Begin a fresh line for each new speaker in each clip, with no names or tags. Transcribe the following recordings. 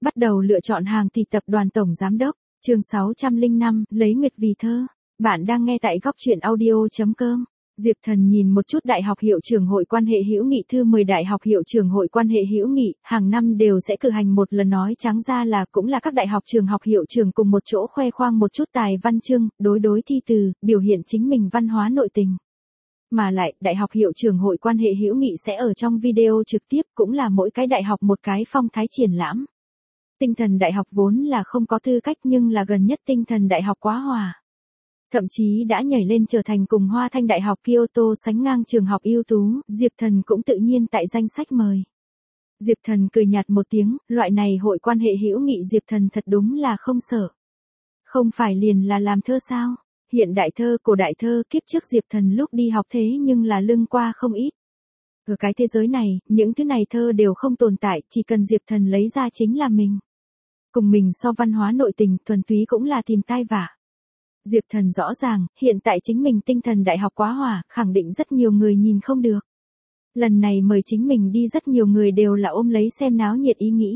Bắt đầu lựa chọn hàng thì tập đoàn tổng giám đốc, chương 605, lấy nguyệt vì thơ. Bạn đang nghe tại góc truyện audio.com. Diệp Thần nhìn một chút Đại học Hiệu trưởng Hội quan hệ hữu nghị thư 10 Đại học Hiệu trưởng Hội quan hệ hữu nghị, hàng năm đều sẽ cử hành một lần, nói trắng ra là cũng là các đại học trường học hiệu trưởng cùng một chỗ khoe khoang một chút tài văn chương, đối thi từ, biểu hiện chính mình văn hóa nội tình. Mà lại, Đại học Hiệu trưởng Hội quan hệ hữu nghị sẽ ở trong video trực tiếp, cũng là mỗi cái đại học một cái phong thái triển lãm. Tinh thần đại học vốn là không có tư cách, nhưng là gần nhất tinh thần đại học quá hòa. Thậm chí đã nhảy lên trở thành cùng Hoa Thanh Đại học Kyoto sánh ngang trường học ưu tú, Diệp Thần cũng tự nhiên tại danh sách mời. Diệp Thần cười nhạt một tiếng, loại này hội quan hệ hữu nghị Diệp Thần thật đúng là không sợ. Không phải liền là làm thơ sao? Hiện đại thơ, cổ đại thơ, kiếp trước Diệp Thần lúc đi học thế nhưng là lưng qua không ít. Ở cái thế giới này, những thứ này thơ đều không tồn tại, chỉ cần Diệp Thần lấy ra chính là mình. Cùng mình so văn hóa nội tình, thuần túy cũng là tìm tai vạ. Diệp Thần rõ ràng, hiện tại chính mình tinh thần đại học quá hòa, khẳng định rất nhiều người nhìn không được. Lần này mời chính mình đi rất nhiều người đều là ôm lấy xem náo nhiệt ý nghĩ.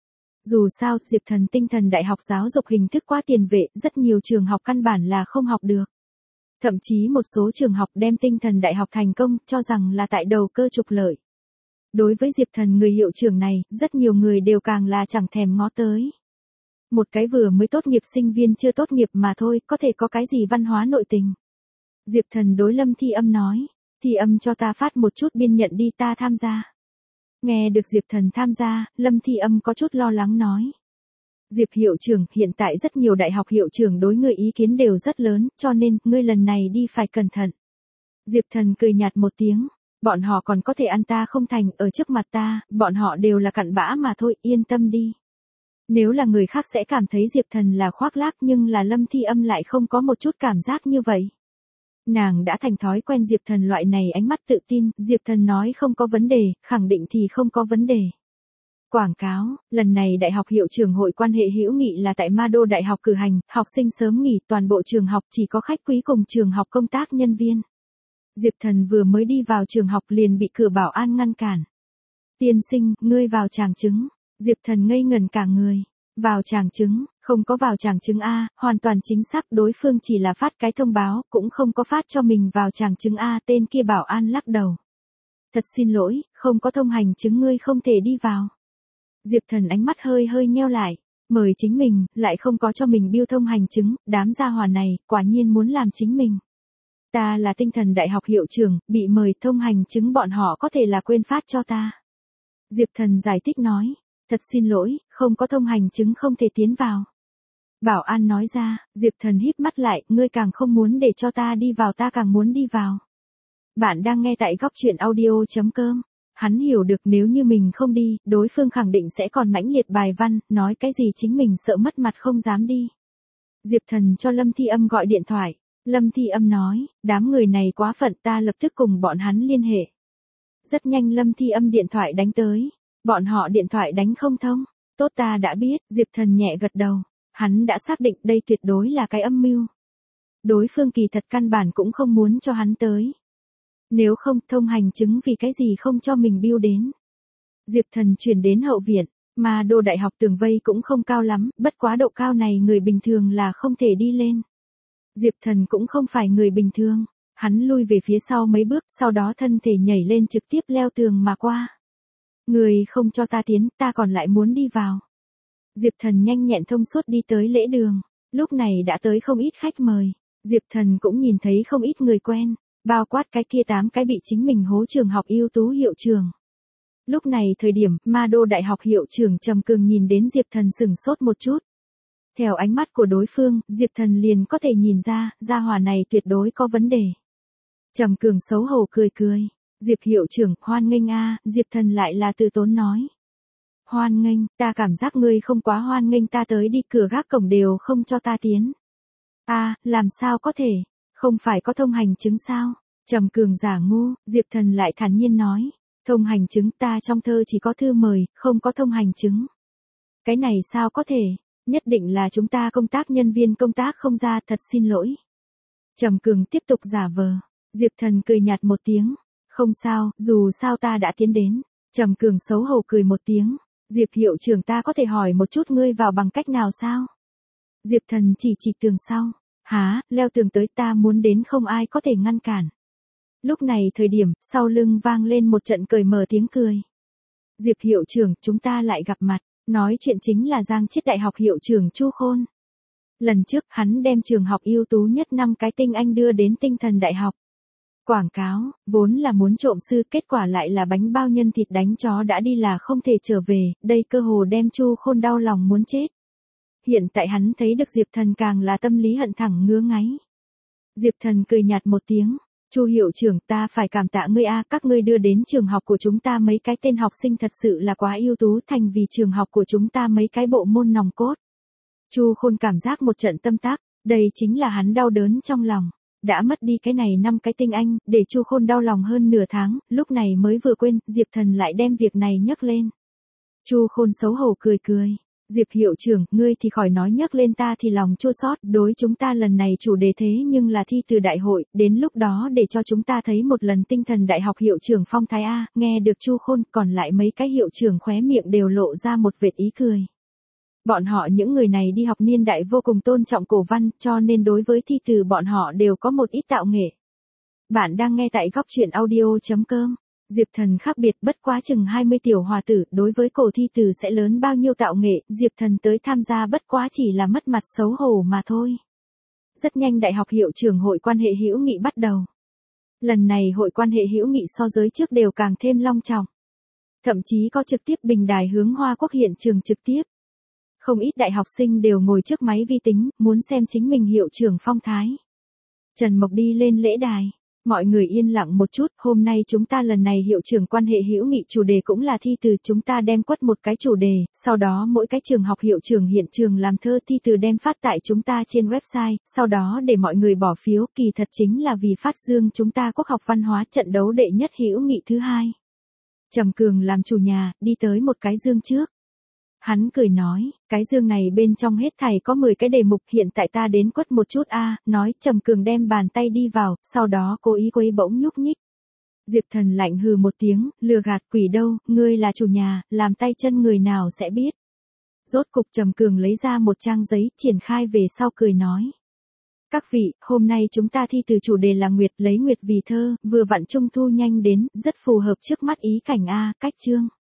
Dù sao, Diệp Thần tinh thần đại học giáo dục hình thức quá tiền vệ, rất nhiều trường học căn bản là không học được. Thậm chí một số trường học đem tinh thần đại học thành công, cho rằng là tại đầu cơ trục lợi. Đối với Diệp Thần người hiệu trưởng này, rất nhiều người đều càng là chẳng thèm ngó tới. Một cái vừa mới tốt nghiệp sinh viên chưa tốt nghiệp mà thôi, có thể có cái gì văn hóa nội tình. Diệp Thần đối Lâm Thi Âm nói, Thi Âm cho ta phát một chút biên nhận đi, ta tham gia. Nghe được Diệp Thần tham gia, Lâm Thi Âm có chút lo lắng nói. Diệp hiệu trưởng, hiện tại rất nhiều đại học hiệu trưởng đối ngươi ý kiến đều rất lớn, cho nên, ngươi lần này đi phải cẩn thận. Diệp Thần cười nhạt một tiếng, bọn họ còn có thể ăn ta không thành, ở trước mặt ta, bọn họ đều là cặn bã mà thôi, yên tâm đi. Nếu là người khác sẽ cảm thấy Diệp Thần là khoác lác, nhưng là Lâm Thi Âm lại không có một chút cảm giác như vậy. Nàng đã thành thói quen Diệp Thần loại này ánh mắt tự tin, Diệp Thần nói không có vấn đề, khẳng định thì không có vấn đề. Quảng cáo, lần này Đại học Hiệu trưởng Hội quan hệ hữu nghị là tại Ma Đô Đại học cử hành, học sinh sớm nghỉ, toàn bộ trường học chỉ có khách quý cùng trường học công tác nhân viên. Diệp Thần vừa mới đi vào trường học liền bị cửa bảo an ngăn cản. Tiên sinh, ngươi vào tràng chứng. Diệp Thần ngây ngẩn cả người. Vào tràng chứng, không có vào tràng chứng A, hoàn toàn chính xác, đối phương chỉ là phát cái thông báo, cũng không có phát cho mình vào tràng chứng A. Tên kia bảo an lắc đầu. Thật xin lỗi, không có thông hành chứng, ngươi không thể đi vào. Diệp Thần ánh mắt hơi nheo lại, mời chính mình, lại không có cho mình bill thông hành chứng, đám gia hỏa này, quả nhiên muốn làm chính mình. Ta là tinh thần đại học hiệu trưởng, bị mời thông hành chứng bọn họ có thể là quên phát cho ta. Diệp Thần giải thích nói, thật xin lỗi, không có thông hành chứng không thể tiến vào. Bảo an nói ra, Diệp Thần híp mắt lại, ngươi càng không muốn để cho ta đi vào, ta càng muốn đi vào. Bạn đang nghe tại góc truyện audio.com. Hắn hiểu được nếu như mình không đi, đối phương khẳng định sẽ còn mãnh liệt bài văn, nói cái gì chính mình sợ mất mặt không dám đi. Diệp Thần cho Lâm Thi Âm gọi điện thoại. Lâm Thi Âm nói, đám người này quá phận, ta lập tức cùng bọn hắn liên hệ. Rất nhanh Lâm Thi Âm điện thoại đánh tới. Bọn họ điện thoại đánh không thông. Tốt, ta đã biết, Diệp Thần nhẹ gật đầu. Hắn đã xác định đây tuyệt đối là cái âm mưu. Đối phương kỳ thật căn bản cũng không muốn cho hắn tới. Nếu không, thông hành chứng vì cái gì không cho mình bill đến. Diệp Thần chuyển đến hậu viện, mà Đô Đại học tường vây cũng không cao lắm, bất quá độ cao này người bình thường là không thể đi lên. Diệp Thần cũng không phải người bình thường, hắn lui về phía sau mấy bước, sau đó thân thể nhảy lên trực tiếp leo tường mà qua. Người không cho ta tiến, ta còn lại muốn đi vào. Diệp Thần nhanh nhẹn thông suốt đi tới lễ đường, lúc này đã tới không ít khách mời, Diệp Thần cũng nhìn thấy không ít người quen. Bao quát cái kia 8 cái bị chính mình hố trường học ưu tú hiệu trưởng. Lúc này thời điểm, Ma Đô Đại học hiệu trưởng Trầm Cường nhìn đến Diệp Thần sửng sốt một chút. Theo ánh mắt của đối phương, Diệp Thần liền có thể nhìn ra, gia hỏa này tuyệt đối có vấn đề. Trầm Cường xấu hổ cười. Diệp hiệu trưởng, hoan nghênh a. Diệp Thần lại là từ tốn nói. Hoan nghênh, ta cảm giác ngươi không quá hoan nghênh ta, tới đi cửa gác cổng đều không cho ta tiến. Làm sao có thể? Không phải có thông hành chứng sao? Trầm Cường giả ngu, Diệp Thần lại thản nhiên nói. Thông hành chứng, ta trong thơ chỉ có thư mời, không có thông hành chứng. Cái này sao có thể? Nhất định là chúng ta công tác nhân viên công tác không ra, thật xin lỗi. Trầm Cường tiếp tục giả vờ. Diệp Thần cười nhạt một tiếng. Không sao, dù sao ta đã tiến đến. Trầm Cường xấu hổ cười một tiếng. Diệp hiệu trưởng ta có thể hỏi một chút ngươi vào bằng cách nào sao? Diệp Thần chỉ tường sau. Hả, leo tường tới ta muốn đến không ai có thể ngăn cản. Lúc này thời điểm, sau lưng vang lên một trận cởi mở tiếng cười. Diệp hiệu trưởng, chúng ta lại gặp mặt. Nói chuyện chính là Giang Chiết Đại học hiệu trưởng Chu Khôn. Lần trước hắn đem trường học ưu tú nhất 5 cái tinh anh đưa đến Tinh Thần Đại học. Quảng cáo, vốn là muốn trộm sư, kết quả lại là bánh bao nhân thịt đánh chó đã đi là không thể trở về, đây cơ hồ đem Chu Khôn đau lòng muốn chết. Hiện tại hắn thấy được Diệp Thần càng là tâm lý hận thẳng ngứa ngáy. Diệp Thần cười nhạt một tiếng, Chu hiệu trưởng, ta phải cảm tạ ngươi a, các ngươi đưa đến trường học của chúng ta mấy cái tên học sinh thật sự là quá ưu tú, thành vì trường học của chúng ta mấy cái bộ môn nòng cốt. Chu Khôn cảm giác một trận tâm tác, đây chính là hắn đau đớn trong lòng. Đã mất đi cái này 5 cái tinh anh, để Chu Khôn đau lòng hơn nửa tháng, lúc này mới vừa quên, Diệp Thần lại đem việc này nhắc lên. Chu Khôn xấu hổ cười cười. Diệp hiệu trưởng, ngươi thì khỏi nói, nhắc lên ta thì lòng chua xót, đối chúng ta lần này chủ đề thế nhưng là thi từ đại hội, đến lúc đó để cho chúng ta thấy một lần Tinh Thần Đại học hiệu trưởng phong thái a. Nghe được Chu Khôn, còn lại mấy cái hiệu trưởng khóe miệng đều lộ ra một vệt ý cười. Bọn họ những người này đi học niên đại vô cùng tôn trọng cổ văn, cho nên đối với thi từ bọn họ đều có một ít tạo nghệ. Bạn đang nghe tại góc truyện audio.com. Diệp Thần khác biệt, bất quá chừng 20 tiểu hòa tử, đối với cổ thi từ sẽ lớn bao nhiêu tạo nghệ, Diệp Thần tới tham gia bất quá chỉ là mất mặt xấu hổ mà thôi. Rất nhanh Đại học hiệu trưởng hội quan hệ hữu nghị bắt đầu. Lần này hội quan hệ hữu nghị so giới trước đều càng thêm long trọng. Thậm chí có trực tiếp bình đài hướng Hoa Quốc hiện trường trực tiếp. Không ít đại học sinh đều ngồi trước máy vi tính, muốn xem chính mình hiệu trưởng phong thái. Trần Mộc đi lên lễ đài. Mọi người yên lặng một chút, hôm nay chúng ta lần này hiệu trưởng quan hệ hữu nghị chủ đề cũng là thi từ, chúng ta đem quất một cái chủ đề, sau đó mỗi cái trường học hiệu trưởng hiện trường làm thơ thi từ đem phát tại chúng ta trên website, sau đó để mọi người bỏ phiếu, kỳ thật chính là vì phát dương chúng ta quốc học văn hóa trận đấu đệ nhất hữu nghị thứ hai. Trầm Cường làm chủ nhà, đi tới một cái dương trước. Hắn cười nói, cái dương này bên trong hết thảy có 10 cái đề mục, hiện tại ta đến quất một chút a. Nói Trầm Cường đem bàn tay đi vào, sau đó cố ý quấy bỗng nhúc nhích. Diệp Thần lạnh hừ một tiếng, lừa gạt, quỷ đâu, ngươi là chủ nhà, làm tay chân người nào sẽ biết. Rốt cục Trầm Cường lấy ra một trang giấy, triển khai về sau cười nói. Các vị, hôm nay chúng ta thi từ chủ đề là Nguyệt, lấy Nguyệt vì thơ, vừa vặn trung thu nhanh đến, rất phù hợp trước mắt ý cảnh a, cách chương.